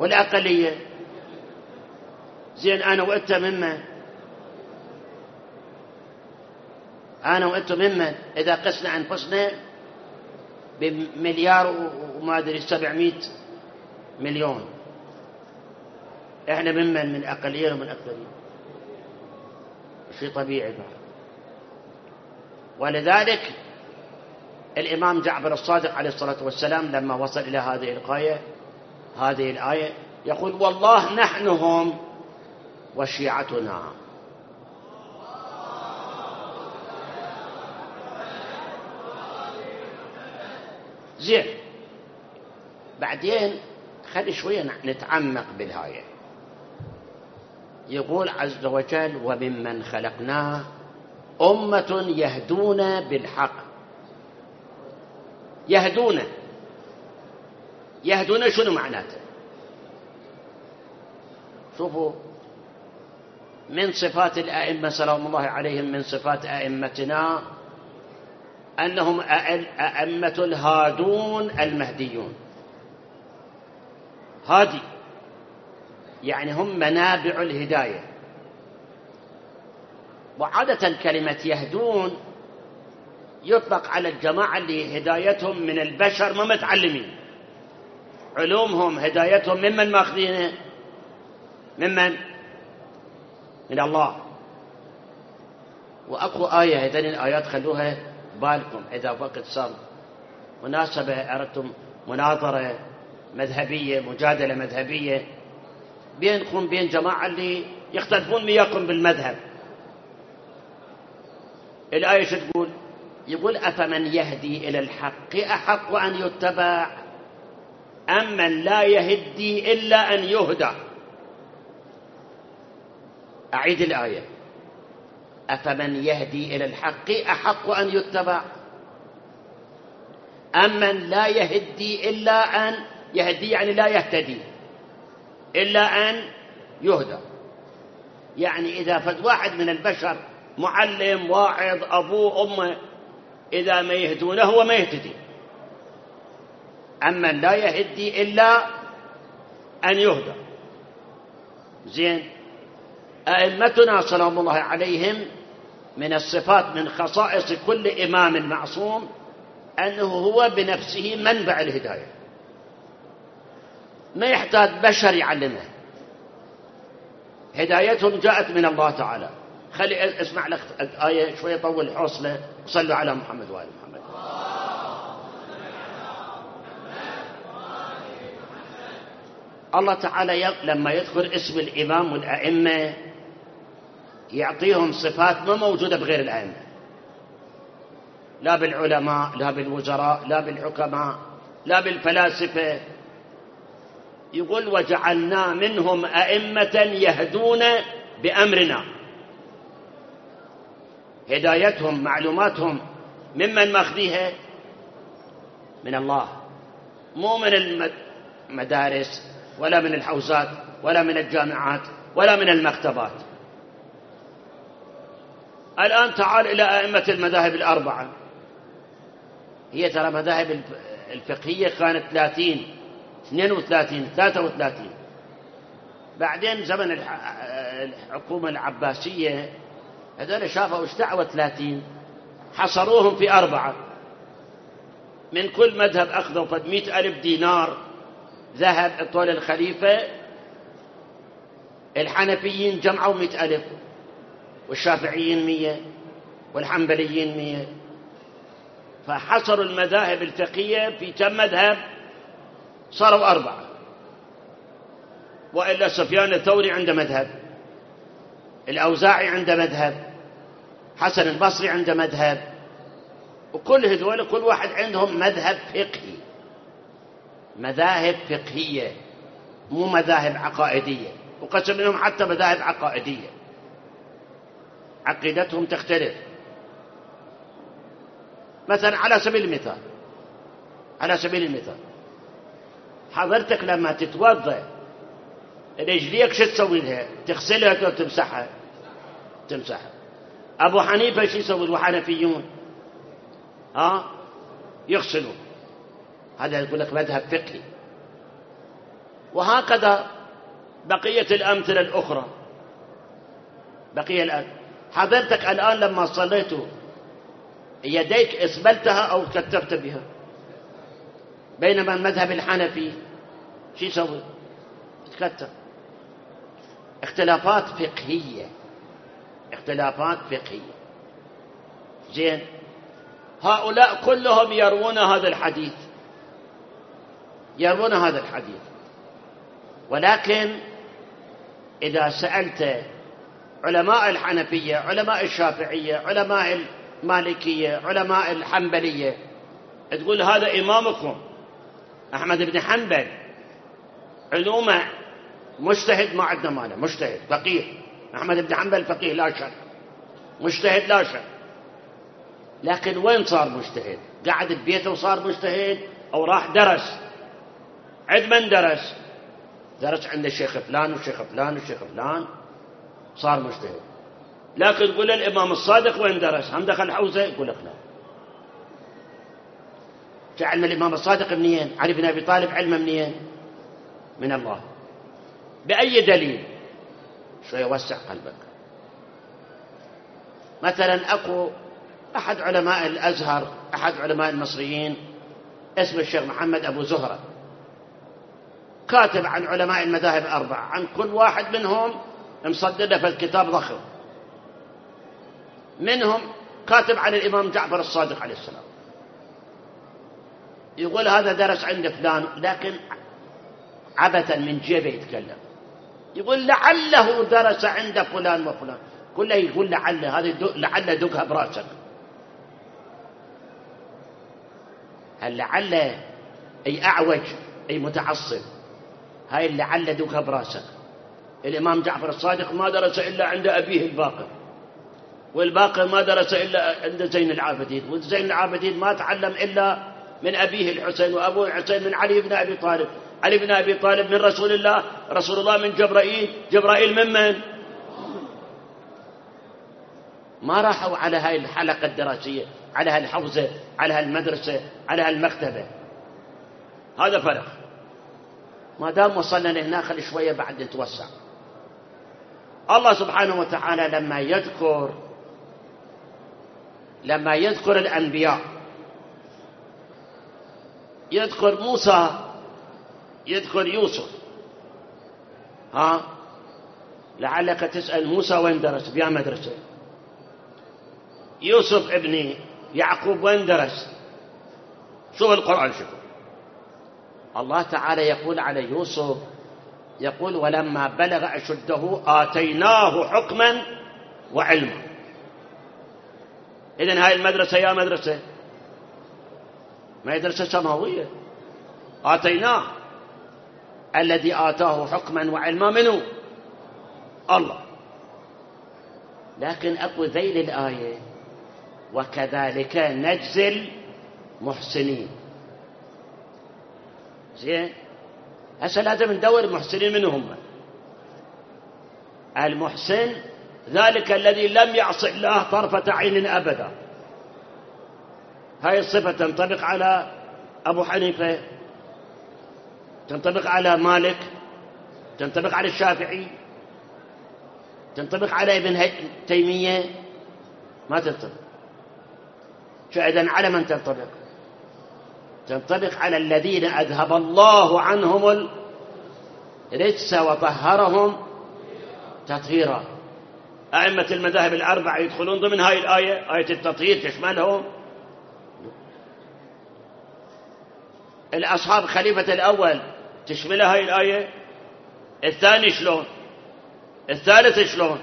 والأقلية. زين أنا وأنت ممن؟ أنا وأنت ممن إذا قسنا أنفسنا بمليار وما أدري 700 مليون، إحنا ممن؟ من أقلية ومن أكثرية. شيء طبيعي بقى. ولذلك الإمام جعفر الصادق عليه الصلاة والسلام لما وصل إلى هذه الآية يقول: والله نحن هم وشيعتنا. زين، بعدين خلي شوية نتعمق بالآية. يقول عز وجل: وممن خلقنا أمة يهدون بالحق. يهدون شنو معناته؟ شوفوا، من صفات الأئمة سلام الله عليهم، من صفات أئمتنا أنهم أئمة الهادون المهديون. هادي يعني هم منابع الهداية. وعادة كلمة يهدون يطلق على الجماعة اللي هدايتهم من البشر ما متعلمين، علومهم هدايتهم ممن ماخذينه؟ من الله. وأكو آية، هذين الآيات خلوها بالكم إذا وقت صار مناسبة أردتم مناظرة مذهبية، مجادلة مذهبية بينكم بين جماعة اللي يختلفون وياكم بالمذهب. الآية شو تقول؟ يقول: أفمن يهدي إلى الحق أحق أن يتبع أم من لا يهدي إلا أن يهدى. أعيد الآية: أفمن يهدي إلى الحق أحق أن يتبع أم من لا يهدي إلا أن يهدي، يعني لا يهتدي إلا أن يهدى. يعني إذا فد واحد من البشر معلم واعظ أبوه أمه إذا ما يهدونه هو ما يهتدي. أما لا يهدي إلا أن يهدى. زين، أئمتنا سلام الله عليهم من الصفات، من خصائص كل إمام معصوم أنه هو بنفسه منبع الهداية، ما يحتاج بشر يعلمه، هدايتهم جاءت من الله تعالى. خلي اسمع لك آية شوية طول الحوصلة. صلوا على محمد وآل محمد. الله تعالى لما يذكر اسم الإمام والأئمة يعطيهم صفات ما موجودة بغير الأئمة، لا بالعلماء، لا بالوزراء، لا بالحكماء، لا بالفلاسفة. يقول: وجعلنا منهم أئمة يهدون بأمرنا. هدايتهم معلوماتهم ممن ماخذيها؟ من الله، مو من المدارس ولا من الحوزات ولا من الجامعات ولا من المكتبات. الآن تعال إلى أئمة المذاهب الأربعة. هي ترى مذاهب الفقهية كانت 30 32 33. بعدين زمن الحكومة العباسية هذول شافوا ايش دعوة 30، حصروهم في 4. من كل مذهب أخذوا 100,000 دينار ذهب طول الخليفة. الحنفيين جمعوا 100,000، والشافعيين 100، والحنبليين 100. فحصروا المذاهب الفقهية في كم مذهب؟ صاروا 4. وإلا سفيان الثوري عنده مذهب، الأوزاعي عنده مذهب، حسن البصري عنده مذهب، وكل هذول كل واحد عندهم مذهب فقهي. مذاهب فقهية مو مذاهب عقائدية. وقسم منهم حتى مذاهب عقائدية، عقيدتهم تختلف. مثلا على سبيل المثال حضرتك لما تتوضأ رجليك شو تسوي لها؟ تغسلها أو تمسحها؟ أبو حنيفة شو يسوي الحنفيون؟ يغسلوا. هذا يقول لك مذهب فقهي. وهكذا بقية الأمثلة الأخرى. بقية الآن حضرتك الآن لما صليت يديك اسبلتها أو كتبت بها، بينما المذهب الحنفي شو يسوي؟ يتكتب. اختلافات فقهية، اختلافات فقهية. زين، هؤلاء كلهم يروون هذا الحديث، يروون هذا الحديث، ولكن إذا سألت علماء الحنفية، علماء الشافعية، علماء المالكية، علماء الحنبلية، تقول هذا إمامكم أحمد بن حنبل علومه مجتهد، ما عندنا مانع، مجتهد فقيه، أحمد بن حنبل فقيه لا شك، مجتهد لا شك، لكن وين صار مجتهد؟ قعد ببيته وصار مجتهد، أو راح درس؟ عند من درس؟ درس عند الشيخ فلان والشيخ فلان والشيخ فلان، صار مجتهد. لكن تقول الإمام الصادق وين درس؟ هم دخل حوزة؟ يقول لك لا. علم الإمام الصادق منين؟ علي بن أبي طالب علمه منين؟ من الله. بأي دليل؟ شوية وسع قلبك. مثلا أكو أحد علماء الأزهر، أحد علماء المصريين اسمه الشيخ محمد أبو زهرة، كاتب عن علماء المذاهب الأربعة، عن كل واحد منهم مصدده في الكتاب ضخم. منهم كاتب عن الإمام جعفر الصادق عليه السلام، يقول هذا درس عند فلان، لكن عبثا من جيبه يتكلم، يقول لعله درس عند فلان وفلان، كله يقول لعل، هذه لعل دقها براسك. هل لعل أي أعوج أي متعصب، هاي لعل دقها براسك. الإمام جعفر الصادق ما درس إلا عند أبيه الباقر، والباقر ما درس إلا عند زين العابدين، وزين العابدين ما تعلم إلا من أبيه الحسين، وأبوه الحسين من علي بن أبي طالب، علي بن أبي طالب من رسول الله، رسول الله من جبرائيل، جبرائيل من؟ ما راحوا على هاي الحلقة الدراسية، على هالحوزة، على هالمدرسة، على هالمكتبة. هذا فرق. ما دام وصلنا لهنا خلي شوية بعد نتوسع. الله سبحانه وتعالى لما يذكر الأنبياء، يذكر موسى، يذكر يوسف، لعلك تسأل موسى وين درس؟ بيا مدرسة. يوسف ابن يعقوب وين درس؟ شوف القرآن شوف. الله تعالى يقول على يوسف، يقول ولما بلغ أشده آتيناه حكما وعلما. إذن هاي المدرسة يا مدرسة، ما مدرسة سماوية. آتيناه، الذي آتاه حكما وعلما منه الله. لكن أقول ذيل الآية وكذلك نجزي المحسنين. زين، هسه لازم ندور المحسنين من هم. المحسن ذلك الذي لم يعص الله طرفة عين أبدا. هاي الصفة تنطبق على أبو حنيفة، تنطبق على مالك، تنطبق على الشافعي، تنطبق على ابن تيمية، ما تنطبق. إذن على من تنطبق؟ تنطبق على الذين أذهب الله عنهم الرجس وطهرهم تطهيرا. أئمة المذاهب الأربعة يدخلون ضمن هاي الآية، آية التطهير تشملهم. الأصحاب خليفة الأول تشمل هاي الآية. الثاني شلون؟ الثالث شلون؟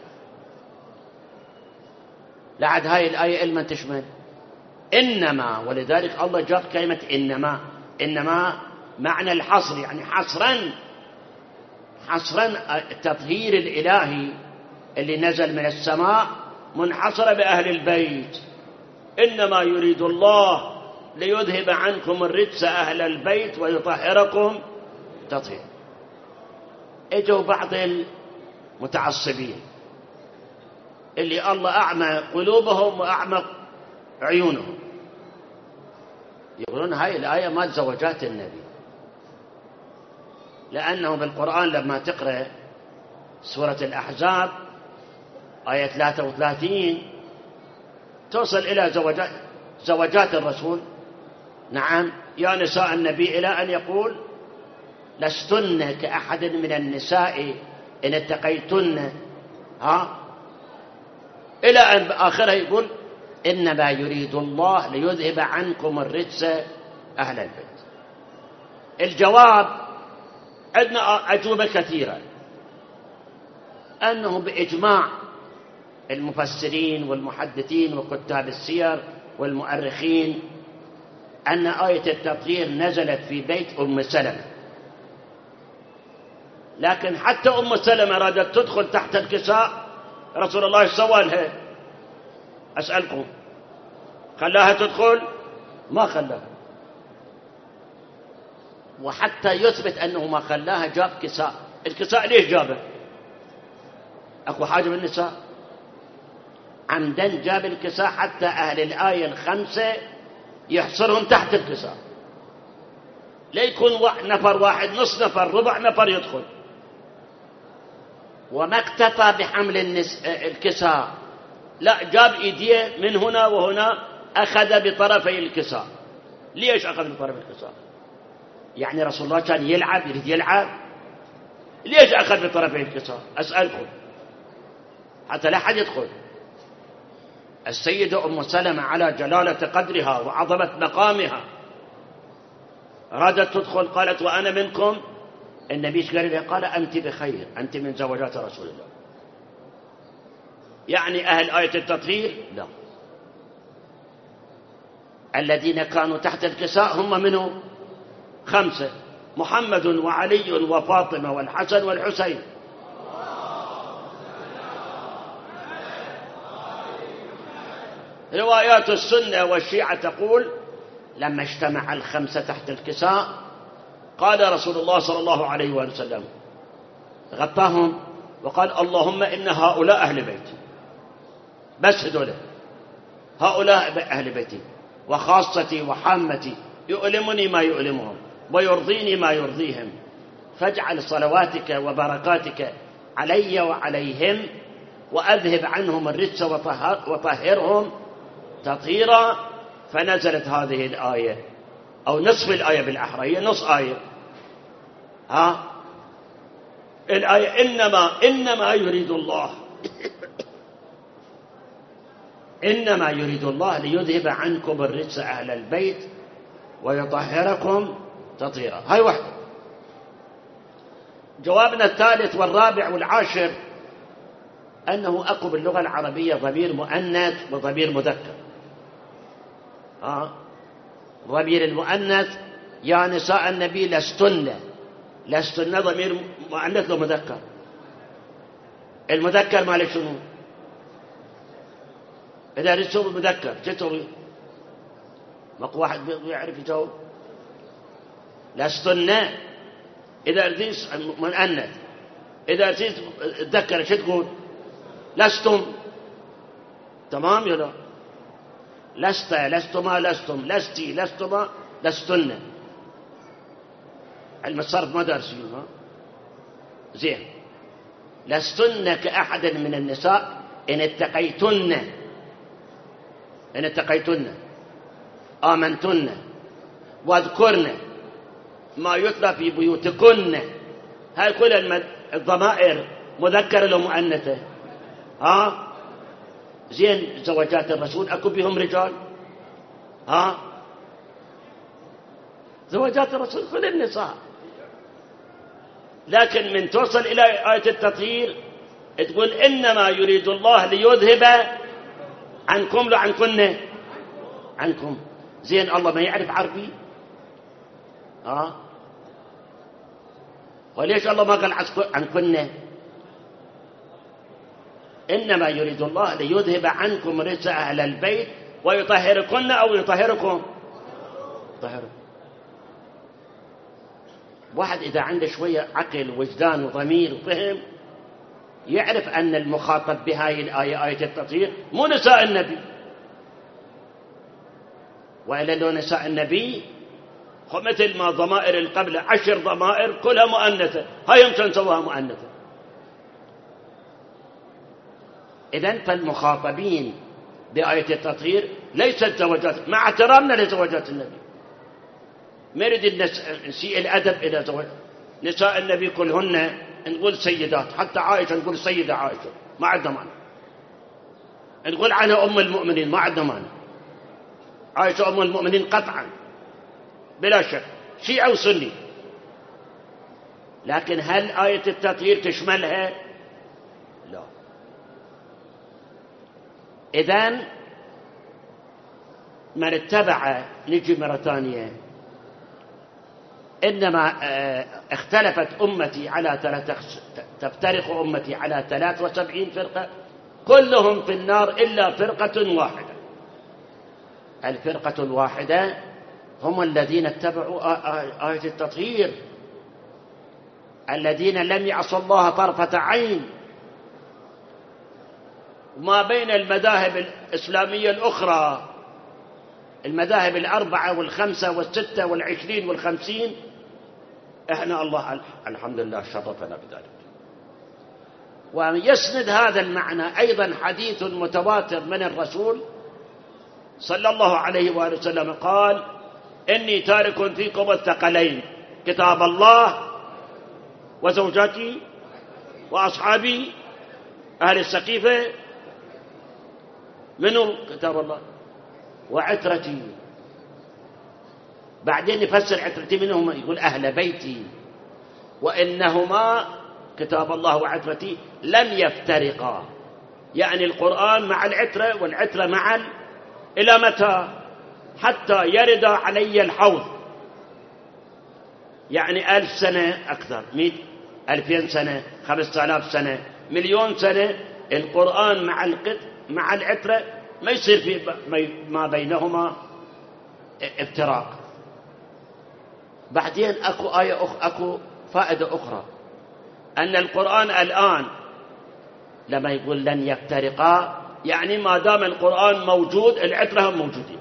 لعد هاي الآية إلما تشمل إنما، ولذلك الله جاب كلمة إنما. إنما معنى الحصر، يعني حصرا التطهير الإلهي اللي نزل من السماء منحصر بأهل البيت. إنما يريد الله ليذهب عنكم الرجس أهل البيت ويطهركم تطهير. اجوا بعض المتعصبين اللي الله أعمى قلوبهم وأعمى عيونهم، يقولون هاي الآية مال زوجات النبي. لأنه بالقرآن لما تقرأ سورة الأحزاب آية 33 توصل إلى زوجات الرسول. نعم، يا نساء النبي، إلى أن يقول لستن كأحد من النساء إن اتقيتن، إلى أن آخرها يقول إنما يريد الله ليذهب عنكم الرجس أهل البيت. الجواب عندنا أجوبة كثيرة، أنه بإجماع المفسرين والمحدثين وكتاب السير والمؤرخين أن آية التطهير نزلت في بيت أم سلمة، لكن حتى أم سلمة أرادت تدخل تحت الكساء، رسول الله سوى لها، أسألكم خلاها تدخل؟ ما خلاها. وحتى يثبت أنه ما خلاها جاب كساء. الكساء ليش جابه؟ أكو حاجة بالنساء؟ عمدا جاب الكساء حتى أهل الآية الخمسة يحصرهم تحت الكساء، لا يكون نفر واحد، نص نفر، ربع نفر يدخل. وما اكتفى بحمل الكساء، لا، جاب ايديه من هنا وهنا، أخذ بطرفي الكساء. ليش أخذ بطرف الكساء؟ يعني رسول الله كان يلعب، يريد يلعب؟ ليش أخذ بطرفي الكساء؟ أسألكم حتى لا حد يدخل. السيدة أم سلمة على جلالة قدرها وعظمة مقامها أرادت تدخل، قالت وأنا منكم. النبي قال لها، قال أنت بخير، أنت من زوجات رسول الله. يعني أهل آية التطهير لا، الذين كانوا تحت الكساء هم منه 5: محمد وعلي وفاطمة والحسن والحسين. روايات السنة والشيعة تقول لما اجتمع ال5 تحت الكساء قال رسول الله صلى الله عليه وسلم، غطاهم وقال اللهم إن هؤلاء أهل بيتي، بس هذول هؤلاء أهل بيتي وخاصتي وحامتي، يؤلمني ما يؤلمهم ويرضيني ما يرضيهم، فاجعل صلواتك وبركاتك علي وعليهم وأذهب عنهم الرجس وطهرهم تطهيرا. فنزلت هذه الآية، أو نصف الآية بالأحرى، هي نص آية. الآية إنما يريد الله إنما يريد الله ليذهب عنكم الرجس أهل البيت ويطهركم تطهيرا. هاي واحدة. جوابنا الثالث والرابع والعاشر أنه أكو باللغة العربية ضمير مؤنث وضمير مذكر. ضمير المؤنث يا نساء النبي لستن ضمير مؤنث ومذكر. المذكر ماله شنو؟ إذا رسول مذكر تتري ماكو واحد يعرف يجاوب. لستن إذا رسيت مؤنث، إذا رسيت تذكر شو تقول؟ لستم. تمام يا لا؟ لست، لستما، لستم، لستي، لستما، لستن. علم الصرف ما دارسين. زين. لستن كأحد من النساء إن اتقيتن آمنتن واذكرن ما يتلى في بيوتكن. هاي كل الضمائر مذكرة لو مؤنثة. زين. زوجات الرسول أكو بهم رجال؟ زوجات الرسول كل النساء. لكن من توصل إلى آية التطهير تقول إنما يريد الله ليذهب عنكم، لو عنكم. زين. الله ما يعرف عربي؟ وليش الله ما قال عنكن؟ إنما يريد الله ليذهب عنكم رجس أهل البيت ويطهركن، أو يطهركم. طهركم. واحد إذا عنده شوية عقل ووجدان وضمير وفهم يعرف أن المخاطب بهاي الآية آية التطهير مو نساء النبي، وإلا لو نساء النبي مثل ما ضمائر القبلة 10 ضمائر كلها مؤنثة، هاي يمكن نسويها مؤنثة. إذن فالمخاطبين بآية التطهير ليست زوجات، مع احترامنا لزوجات النبي، ما نريد نسيء الأدب إلى زوجات نساء النبي كلهن نقول سيدات، حتى عائشة نقول سيدة عائشة، ما عندنا معنى. نقول عنها أم المؤمنين، ما عندنا معنى. عائشة أم المؤمنين قطعا بلا شك، شيعي وسني. لكن هل آية التطهير تشملها؟ لا. إذن من اتبع، نجي مرة ثانية، إنما اختلفت أمتي على تفترق أمتي على 73 فرقة كلهم في النار إلا فرقة واحدة. الفرقة الواحدة هم الذين اتبعوا آية التطهير، الذين لم يعصوا الله طرفة عين. وما بين المذاهب الإسلامية الأخرى، المذاهب 4 و5 و6 و20 و50، إحنا الله الحمد لله شرفنا بذلك. ويسند هذا المعنى أيضا حديث متواتر من الرسول صلى الله عليه وآله وسلم قال: إني تارك فيكم الثقلين، كتاب الله وزوجاتي وأصحابي أهل السقيفة، منو كتاب الله وعترتي. بعدين يفسر عترتي منهم، يقول أهل بيتي، وإنهما كتاب الله وعترتي لم يفترقا، يعني القرآن مع العترة والعترة مع إلى متى؟ حتى يرد علي الحوض، يعني 1000 سنة أكثر، 100 2000 سنة 5000 سنة 1,000,000 سنة، القرآن مع العترة ما يصير في ما بينهما افتراق. بعدين أكو فائدة أخرى، أن القرآن الآن لما يقول لن يفترقا، يعني ما دام القرآن موجود العترة هم موجودين.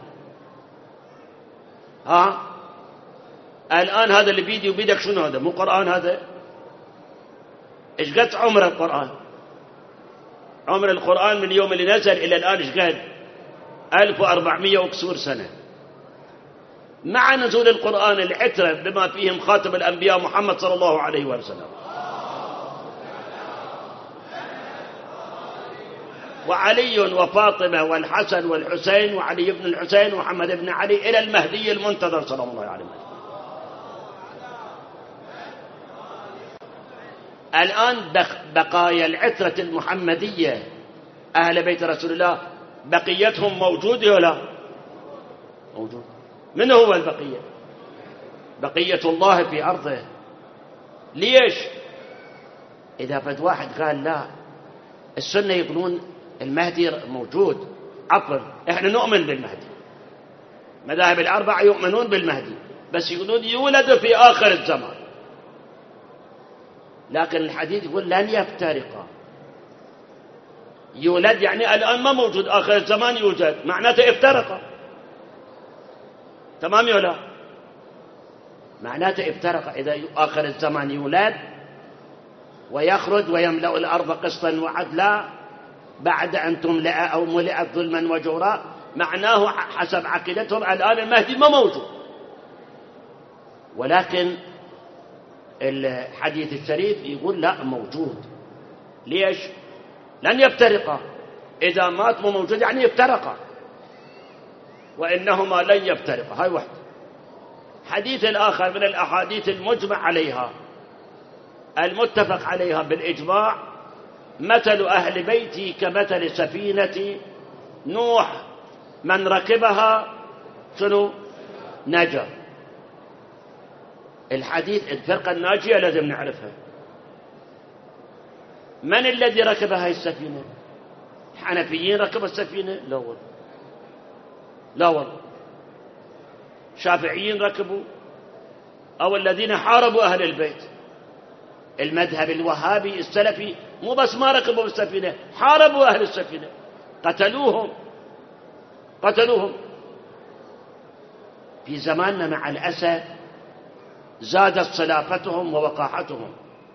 الآن هذا اللي بيدي وبيدك شنو هذا؟ مو قرآن هذا؟ إيش قد عمر القرآن؟ عمر القرآن من يوم اللي نزل إلى الآن إيش قد؟ 1400 وكسور سنة. مع نزول القرآن العترة بما فيهم خاتم الأنبياء محمد صلى الله عليه وسلم، وعلي وفاطمة والحسن والحسين وعلي بن الحسين ومحمد بن علي إلى المهدي المنتظر صلى الله عليه وسلم. الآن بقايا العترة المحمدية أهل بيت رسول الله بقيتهم موجودة ولا موجود؟ من هو البقية؟ بقية الله في أرضه. ليش؟ إذا فد واحد قال لا السنة يقولون المهدي موجود، عفوا احنا نؤمن بالمهدي، مذاهب 4 يؤمنون بالمهدي، بس يقولون يولد في آخر الزمان. لكن الحديث يقول لن يفترقا، يولد يعني الآن ما موجود، آخر الزمان يوجد، معناته افترقا. تمام يا لا؟ معناته افترقا. إذا آخر الزمان يولد ويخرج ويملأ الأرض قسطا وعدلا بعد أن تملأ أو ملئت ظلما وجورا، معناه حسب عقيدتهم الآن المهدي ما موجود. ولكن الحديث الشريف يقول لا موجود. ليش؟ لن يفترقا، إذا مات مو موجود يعني يفترقا، وإنهما لن يفترقا. هاي واحدة. حديث الآخر من الأحاديث المجمع عليها المتفق عليها بالإجماع: مثل أهل بيتي كمثل سفينة نوح، من ركبها شنو؟ نجا. الحديث الفرقة الناجية لازم نعرفها. من الذي ركب هاي السفينة؟ الحنفيين ركبوا السفينة؟ لا والله، لا والله. شافعيين ركبوا، أو الذين حاربوا أهل البيت. المذهب الوهابي السلفي مو بس ما ركبوا بالسفينة، حاربوا أهل السفينة، قتلوهم. في زماننا مع الأسف زادت صلافتهم ووقاحتهم.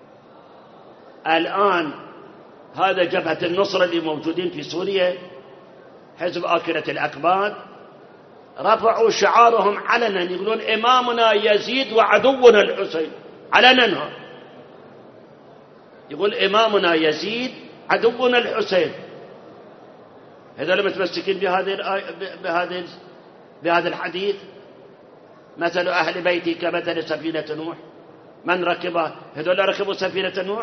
الآن هذا جبهة النصرة اللي موجودين في سوريا، حزب آكلة الأكباد، رفعوا شعارهم علنا، يقولون إمامنا يزيد وعدونا الحسين، علنا يقول إمامنا يزيد عدونا الحسين. هذول متمسكين بهذا الحديث، مثل أهل بيتي كمثل سفينة نوح، من ركبها؟ هذول ركبوا سفينة نوح.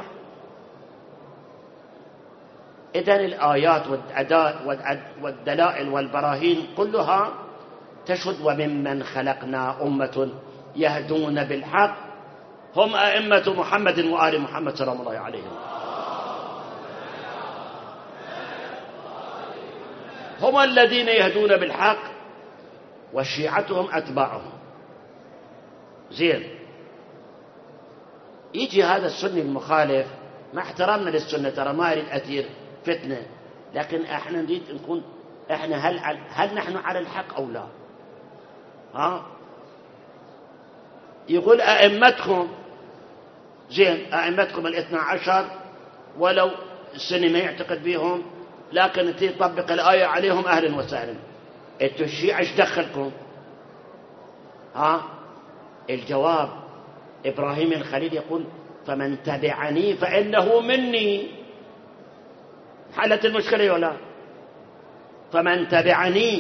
إذن الآيات والدلائل والبراهين كلها تشهد وممن خلقنا أمة يهدون بالحق هم أئمة محمد وآل محمد سلام الله عليهم، هم الذين يهدون بالحق وشيعتهم أتباعهم. زين، يجي هذا السني المخالف، مع احترامنا للسنة ترى ما يريد أثير فتنة، لكن احنا نريد نكون احنا هل نحن على الحق أو لا؟ يقول أئمتكم، زين، أئمتكم الاثنى عشر ولو السني ما يعتقد بيهم، لكن تطبق الآية عليهم أهلا وسهلا. انتوا الشيعة ايش دخلكم؟ الجواب إبراهيم الخليل يقول فمن تبعني فإنه مني. حلت المشكلة ولا؟ فمن تبعني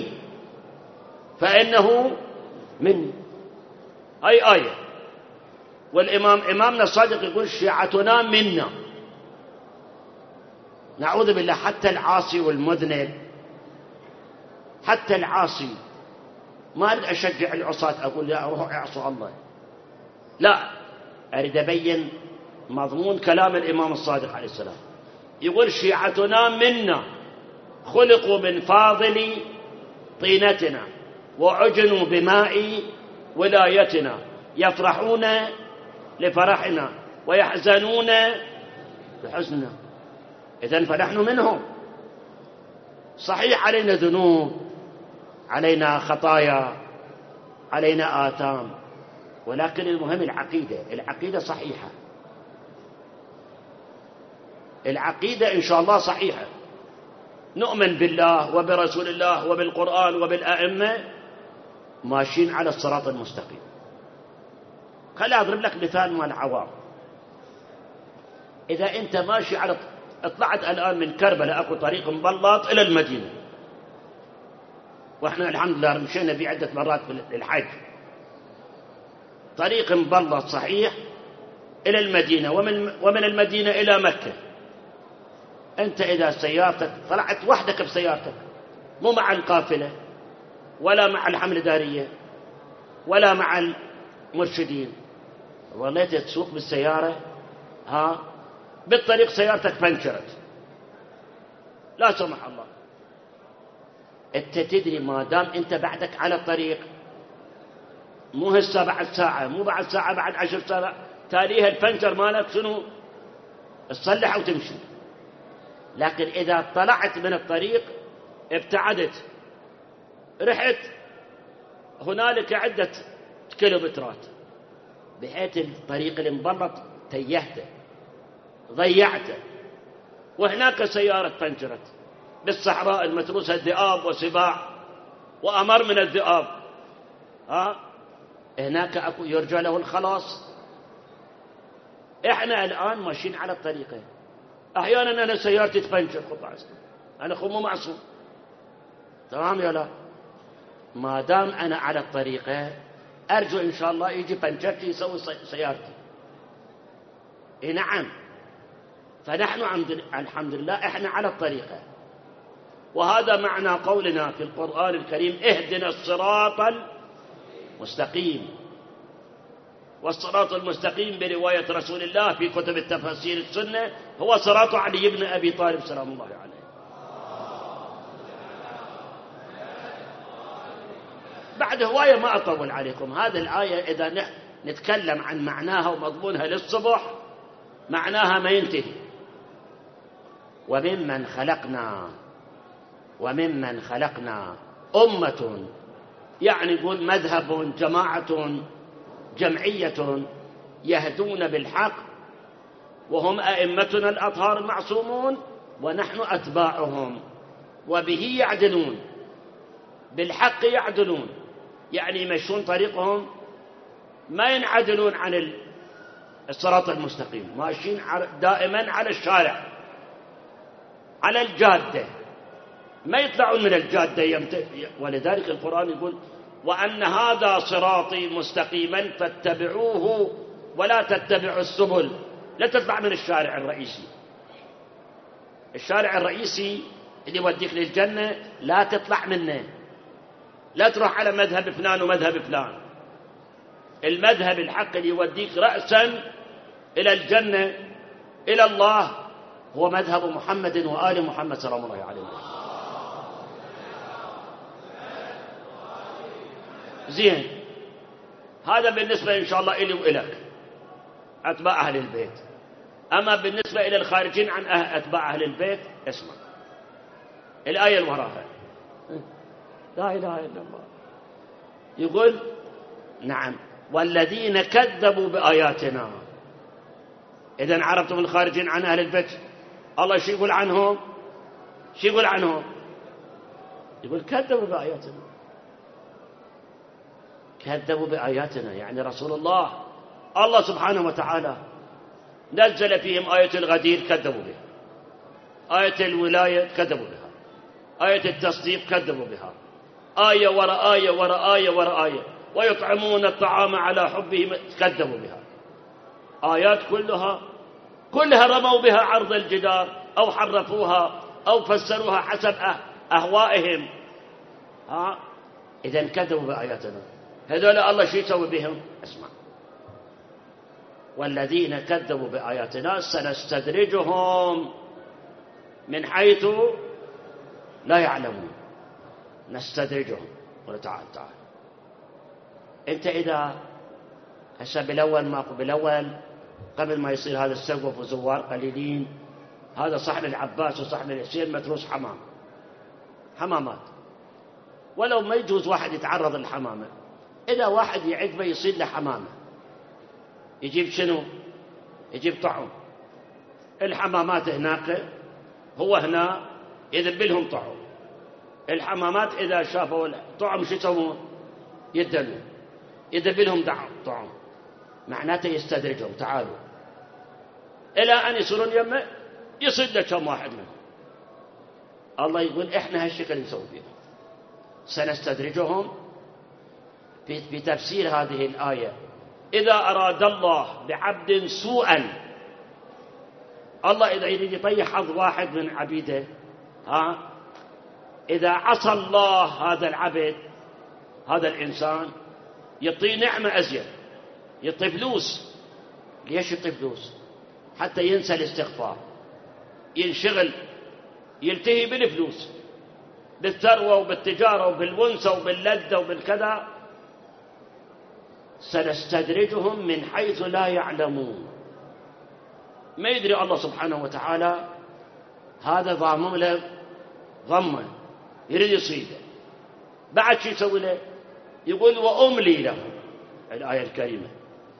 فإنه مني، أي آية. إمامنا الصادق يقول شيعتنا منا. نعوذ بالله، حتى العاصي والمذنب، حتى العاصي، ما أريد أشجع العصاة أقول لا روحوا اعصوا الله، لا، أريد أبين مضمون كلام الإمام الصادق عليه السلام. يقول شيعتنا منا، خلقوا من فاضل طينتنا وعجنوا بماء ولايتنا، يفرحون لفرحنا ويحزنون لحزننا. إذن فنحن منهم. صحيح علينا ذنوب، علينا خطايا، علينا آثام، ولكن المهم العقيدة صحيحة. العقيدة إن شاء الله صحيحة، نؤمن بالله وبرسول الله وبالقرآن وبالأئمة، ماشيين على الصراط المستقيم. خلي أضرب لك مثال مال العوام. إذا أنت ماشي على طلعت الآن من كربلاء، أكو طريق مبلط إلى المدينة، وإحنا الحمد لله مشينا به عدة مرات في الحج، طريق مبلط صحيح إلى المدينة، ومن المدينة إلى مكة. أنت إذا سيارتك طلعت وحدك بسيارتك، مو مع القافلة ولا مع الحملة الإدارية ولا مع المرشدين، ظليت تسوق بالسيارة، بالطريق سيارتك فنشرت لا سمح الله، أنت تدري ما دام أنت بعدك على الطريق، مو هسه بعد ساعة، مو بعد ساعة، بعد 10 ساعات تاليها الفنشر مالك شنو تصلح وتمشي. لكن إذا طلعت من الطريق ابتعدت، رحت هنالك عدة كيلومترات، بحيث الطريق المبلط تيهته ضيعته، وهناك سيارة فنجرت بالصحراء المتروسة ذئاب وسباع وأمر من الذئاب، هناك يرجى له الخلاص. احنا الآن ماشيين على الطريقة، أحيانا أنا سيارتي تفنجر قطع، أنا مو معصوم، تمام يا لا؟ ما دام أنا على الطريقة أرجو إن شاء الله يجي فنجرتي يسوي سيارتي. نعم، فنحن الحمد لله إحنا على الطريقة، وهذا معنى قولنا في القرآن الكريم اهدنا الصراط المستقيم. والصراط المستقيم برواية رسول الله في كتب التفاسير السنة هو صراط علي بن أبي طالب سلام الله عليه. بعد هواية ما أطول عليكم، هذه الآية إذا نتكلم عن معناها ومضمونها للصبح معناها ما ينتهي. وممن خلقنا أمة، يعني يقول مذهب، جماعة، جمعية يهدون بالحق وهم أئمتنا الأطهار المعصومون ونحن أتباعهم، وبه يعدلون، بالحق يعدلون، يعني يمشون طريقهم، ما ينعدلون عن الصراط المستقيم، ماشيين دائما على الشارع، على الجادة، ما يطلعون من الجادة. ولذلك القرآن يقول وأن هذا صراطي مستقيما فاتبعوه ولا تتبعوا السبل. لا تطلع من الشارع الرئيسي، الشارع الرئيسي اللي يوديك للجنة لا تطلع منه، لا تروح على مذهب فلان ومذهب فلان. المذهب الحق اللي يوديك رأسا إلى الجنة إلى الله هو مذهب محمد وآل محمد سلام الله عليه وسلم. زين، هذا بالنسبة إن شاء الله إلي وإلك أتباع أهل البيت. أما بالنسبة إلى الخارجين عن أتباع أهل البيت، اسمع الآية اللي وراها، لا إله إلا الله، يقول نعم والذين كذبوا بآياتنا. إذن عرفتم الخارجين عن أهل البيت الله شو يقول عنهم؟ شو يقول عنهم؟ يقول كذبوا بآياتنا، كذبوا بآياتنا، يعني رسول الله سبحانه وتعالى نزل فيهم آية الغدير كذبوا بها، آية الولاية كذبوا بها، آية التصديق كذبوا بها، آية وراء آية وراء آية وراء آية، ويطعمون الطعام على حبه كذبوا بها. آيات كلها رموا بها عرض الجدار أو حرفوها أو فسروها حسب أهوائهم. إذن كذبوا بآياتنا. هذول الله شو يسوي بهم؟ اسمع، والذين كذبوا بآياتنا سنستدرجهم من حيث لا يعلمون. نستدرجهم. قل تعال انت اذا هسه بالاول قبل ما يصير هذا السقف وزوار قليلين، هذا صحن العباس وصحن الحسين متروس حمامات، ولو ما يجوز واحد يتعرض للحمامة، إذا واحد يعقبه يصير له حمامة يجيب شنو؟ يجيب طعم. الحمامات هناك هو هنا يذب لهم طعم. الحمامات إذا شافوا طعم شو يسوون؟ يدلون، يذب لهم طعم، معناته يستدرجهم. تعالوا إلى أن يصيرون يمه يصيد كم واحد منهم. الله يقول إحنا هالشكل نسوي فيهم. سنستدرجهم في تفسير هذه الآية. إذا أراد الله بعبد سوءا، الله إذا يريد يطيح حظ واحد من عبيده، إذا عصى الله هذا العبد هذا الإنسان يعطيه نعمة أزيد، يعطي فلوس. ليش يعطي فلوس؟ حتى ينسى الاستغفار، ينشغل، يلتهي بالفلوس، بالثروة وبالتجارة وبالونسة وباللذة وبالكذا. سنستدرجهم من حيث لا يعلمون. ما يدري الله سبحانه وتعالى هذا ضامم له ضمه يريد يصيده، بعد شو يسوي له؟ يقول وأملي لهم. الآية الكريمة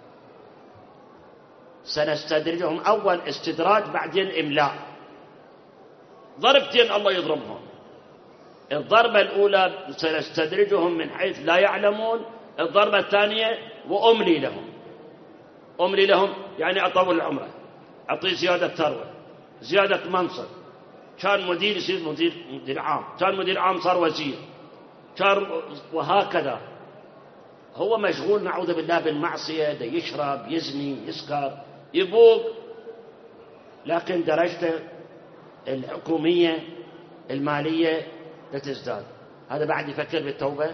سنستدرجهم، أول استدراج بعدين إملاء، ضربتين الله يضربهم. الضربة الأولى سنستدرجهم من حيث لا يعلمون، الضربة الثانية وأملي لهم. أملي لهم يعني أطول العمر، أعطيه زيادة ثروة، زيادة منصب، كان مدير يصير مدير عام، كان مدير عام صار وزير، كان وهكذا. هو مشغول نعوذ بالله بالمعصية، ده يشرب، يزني، يسكر، يبوق، لكن درجته الحكومية المالية تزداد. هذا بعد يفكر بالتوبة،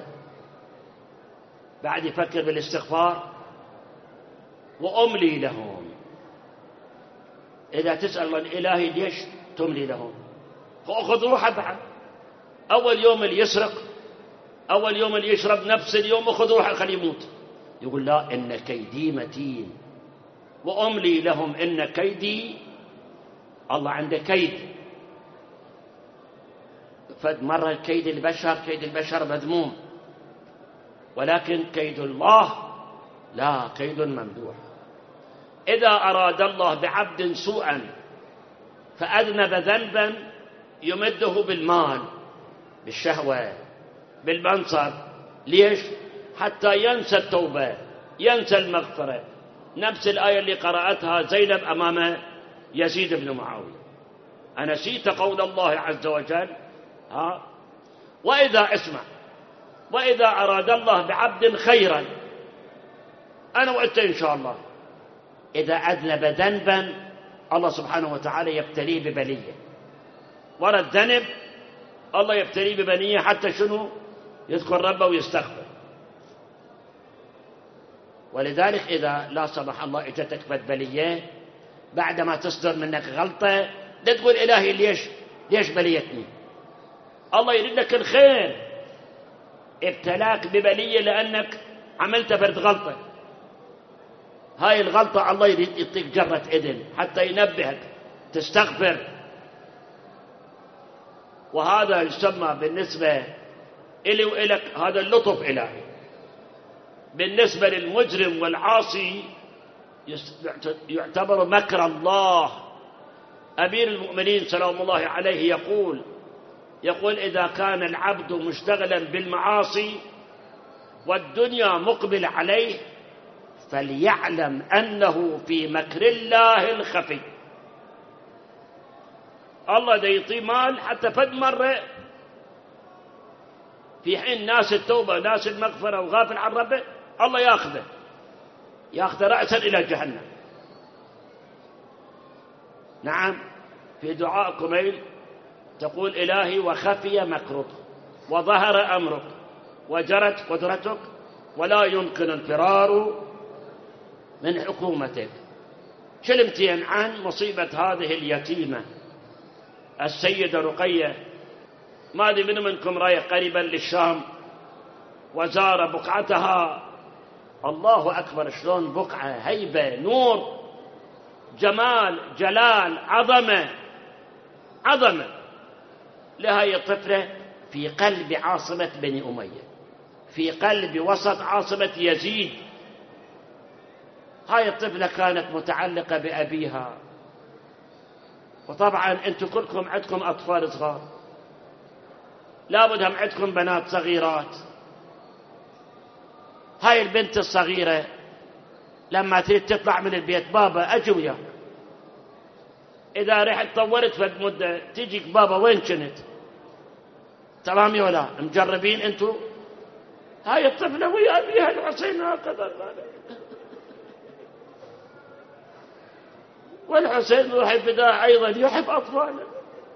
بعد يفكر بالاستغفار. وأملي لهم. إذا تسأل الإلهي ليش تملي لهم؟ فأخذ روحه بعد. أول يوم اللي يسرق، أول يوم اللي يشرب، نفس اليوم أخذ روحه خليه يموت. يقول لا، إن كيدي متين وأملي لهم إن كيدي. الله عنده كيد. فمرة كيد البشر مذموم، ولكن كيد الله لا، كيد ممدوح. إذا أراد الله بعبد سوءا فأذنب ذنبا يمده بالمال، بالشهوة، بالمنصب. ليش؟ حتى ينسى التوبة، ينسى المغفرة. نفس الآية اللي قرأتها زينب أمام يزيد بن معاوية: أنسيت قول الله عز وجل؟ وإذا أراد الله بعبد خيرا، أنا وأنت إن شاء الله، إذا أذنب ذنبا الله سبحانه وتعالى يبتليه ببلية. ورد ذنب الله يبتليه ببلية حتى شنو؟ يذكر ربه ويستغفر. ولذلك إذا لا سمح الله اجتك بلية بعدما تصدر منك غلطة، لا تقول إلهي ليش بليتني. الله يريد لك الخير، ابتلاك ببلية لأنك عملت فرد غلطة. هاي الغلطة الله يريد يعطيك جرة إذن حتى ينبهك تستغفر. وهذا يسمى بالنسبة إلي وإلك هذا اللطف إلهي. بالنسبة للمجرم والعاصي يعتبر مكر الله. أمير المؤمنين سلام الله عليه يقول إذا كان العبد مشتغلا بالمعاصي والدنيا مقبل عليه فليعلم أنه في مكر الله الخفي. الله دا يعطيه مال حتى فد مرة في حين ناس التوبة ناس المغفرة وغافل عن ربه، الله ياخذه رأسا إلى جهنم. نعم، في دعاء كميل تقول: إلهي وخفي مكرك وظهر أمرك وجرت قدرتك ولا يمكن الفرار من حكومتك. كلمتين عن مصيبة هذه اليتيمة السيدة رقية. ما أدري من منكم رايح قريبا للشام وزار بقعتها. الله أكبر، شلون بقعة، هيبة، نور، جمال، جلال، عظمة لهذه الطفلة في قلب عاصمة بني أمية، في قلب وسط عاصمة يزيد. هاي الطفلة كانت متعلقة بأبيها. وطبعا أنتم كلكم عندكم أطفال صغار، لابد هم عندكم بنات صغيرات. هاي البنت الصغيرة لما تريد تطلع من البيت: بابا أجي وياك. إذا رحت طورت فد مدة تجيك: بابا وين كنت؟ تمام يا ولا مجربين أنتم؟ هاي الطفلة ويا أبيها الحسين هكذا. والحسين يحب ذا أيضا، يحب أطفاله.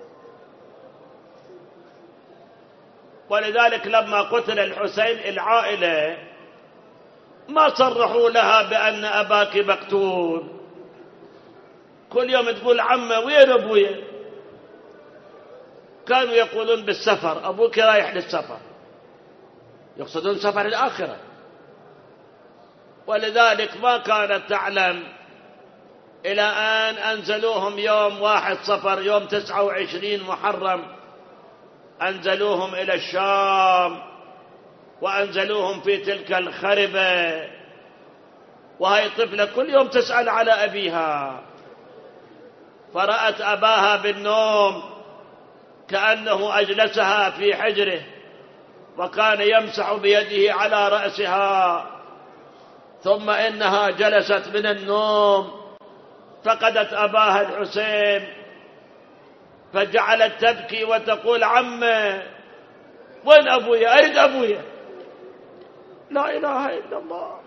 ولذلك لما قتل الحسين العائلة ما صرحوا لها بأن أباك مقتول. كل يوم تقول: عمه وين أبويا؟ كانوا يقولون بالسفر، أبوك رايح للسفر، يقصدون سفر الآخرة. ولذلك ما كانت تعلم إلى أن أنزلوهم يوم 1 صفر، يوم 29 محرم، أنزلوهم إلى الشام وأنزلوهم في تلك الخربة. وهي الطفلة كل يوم تسأل على أبيها، فرأت أباها بالنوم كأنه أجلسها في حجره وكان يمسح بيده على رأسها. ثم إنها جلست من النوم فقدت أباها الحسين فجعلت تبكي وتقول: عمه وين أبويا؟ أريد أبويا. لا إله إلا الله.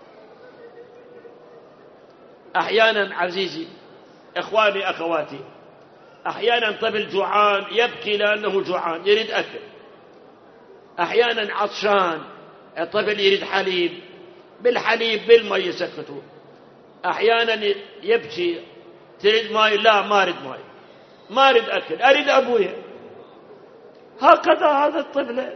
أحيانا عزيزي، إخواني أخواتي، أحيانا طفل جوعان يبكي لأنه جوعان يريد أكل. أحيانا عطشان الطفل يريد حليب، بالحليب بالماء يسكتوا. أحيانا يبكي: تريد ماء؟ لا، ما أريد ماء، ما أريد أكل، أريد أبويا. هكذا هذا الطفل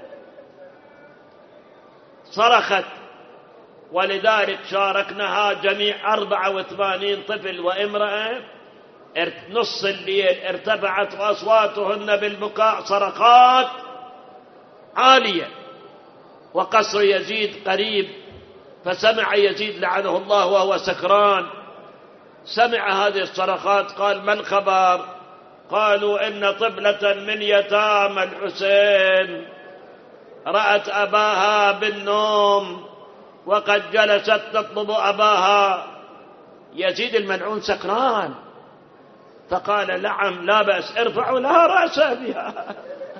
صرخت. ولذلك شاركناها جميع 84 طفل وامرأة. نص الليل ارتفعت أصواتهن بالبكاء صرخات عالية. وقصر يزيد قريب فسمع يزيد لعنه الله وهو سكران، سمع هذه الصرخات، قال: ما الخبر؟ قالوا: إن طفلة من يتامى الحسين رأت أباها بالنوم وقد جلست تطلب أباها. يزيد الملعون سكران، فقال: نعم لا بأس، ارفعوا لها رأسها بها.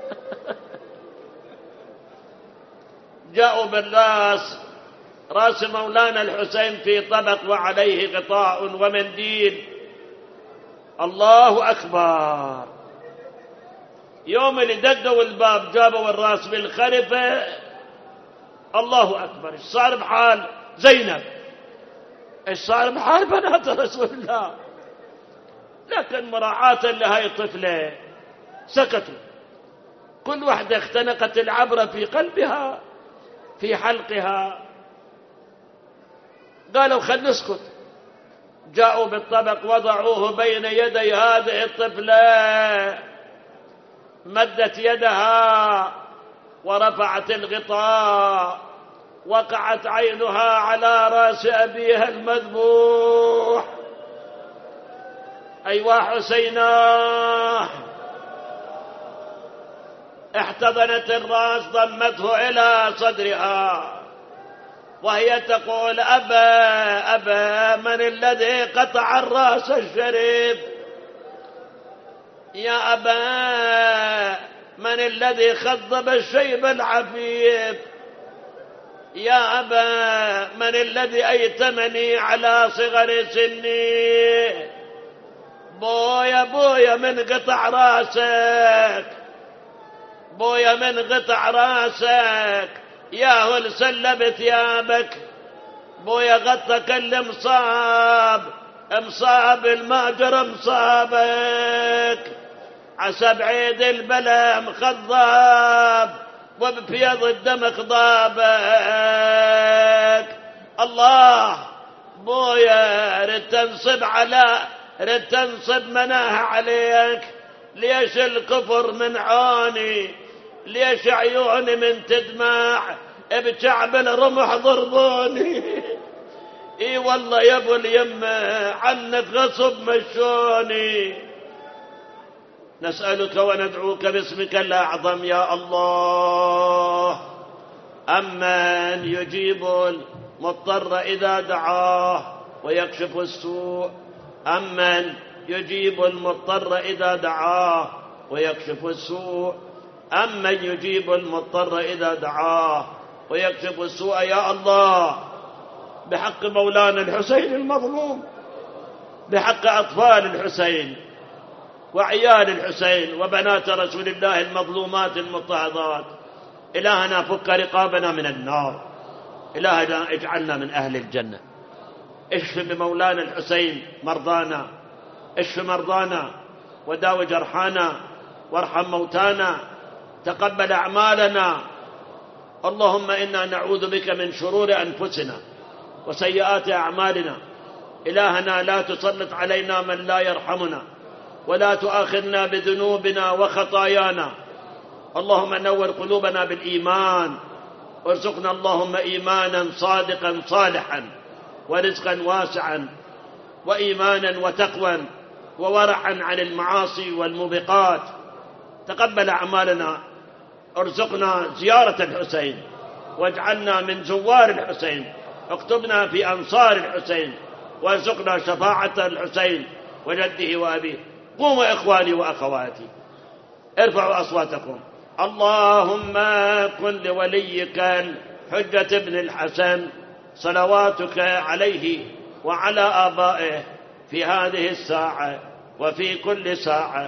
جاءوا بالراس، رأس مولانا الحسين في طبق وعليه غطاء ومنديل. الله أكبر. يوم اللي دقوا الباب جابوا الراس بالخرفة. الله أكبر. ايش صار بحال زينب؟ ايش صار بحال بنات رسول الله؟ لكن مراعاة لهي الطفلة سكتوا. كل واحدة اختنقت العبرة في قلبها في حلقها، قالوا: خل نسكت. جاءوا بالطبق وضعوه بين يدي هذه الطفلة، مدت يدها ورفعت الغطاء، وقعت عينها على رأس أبيها المذبوح. أيوا حسينا. احتضنت الرأس، ضمته إلى صدرها وهي تقول: أبا من الذي قطع الرأس الشريف؟ يا أبا من الذي خضب الشيب العفيف؟ يا أبا من الذي أيتمني على صغر سني؟ بويا من قطع راسك، بويا من قطع راسك، يا هل سلب ثيابك، بويا غطك المصاب، مصاب الماجر مصابك، عسى بعيد البلا مخضاب وبفيض الدم خضابك. الله بويا رد تنصب مناها عليك. ليش الكفر من عوني؟ ليش عيوني من تدمع؟ بشعب الرمح ضربوني. اي والله يا ابو اليمه عنك غصب مشوني. نسألك وندعوك باسمك الأعظم يا الله. أمن يجيب المضطر إذا دعاه ويكشف السوء؟ أمن يجيب المضطر إذا دعاه ويكشف السوء؟ أمن يجيب المضطر إذا دعاه ويكشف السوء؟ يا الله، بحق مولانا الحسين المظلوم، بحق أطفال الحسين وعيال الحسين وبنات رسول الله المظلومات المضطهدات، إلهنا فك رقابنا من النار، إلهنا اجعلنا من أهل الجنة. اشف بمولانا الحسين مرضانا، اشف مرضانا وداوي جرحانا وارحم موتانا، تقبل أعمالنا. اللهم إنا نعوذ بك من شرور أنفسنا وسيئات أعمالنا. إلهنا لا تسلط علينا من لا يرحمنا، ولا تؤاخذنا بذنوبنا وخطايانا. اللهم نور قلوبنا بالإيمان، وارزقنا اللهم إيمانا صادقا صالحا، ورزقا واسعا، وإيمانا وتقوى، وورعا عن المعاصي والموبقات. تقبل أعمالنا، ارزقنا زيارة الحسين، واجعلنا من زوار الحسين، اكتبنا في أنصار الحسين، وارزقنا شفاعة الحسين وجده وأبيه. قوموا إخواني وأخواتي، ارفعوا أصواتكم. اللهم كن لوليك الحجة ابن الحسن صلواتك عليه وعلى آبائه في هذه الساعة وفي كل ساعة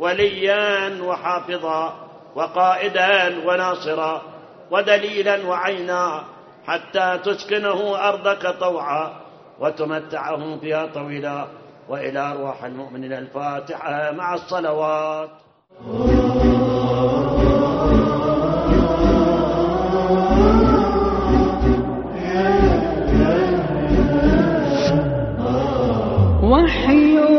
وليا وحافظا وقائدا وناصرا ودليلا وعينا، حتى تسكنه أرضك طوعا وتمتعه فيها طويلا. وإلى أرواح المؤمنين الفاتحة مع الصلوات. وحي